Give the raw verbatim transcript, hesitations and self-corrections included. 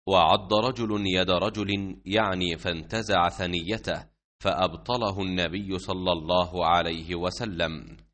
وعض رجل يد رجل يعني فانتزع ثنيته، فأبطله النبي صلى الله عليه وسلم.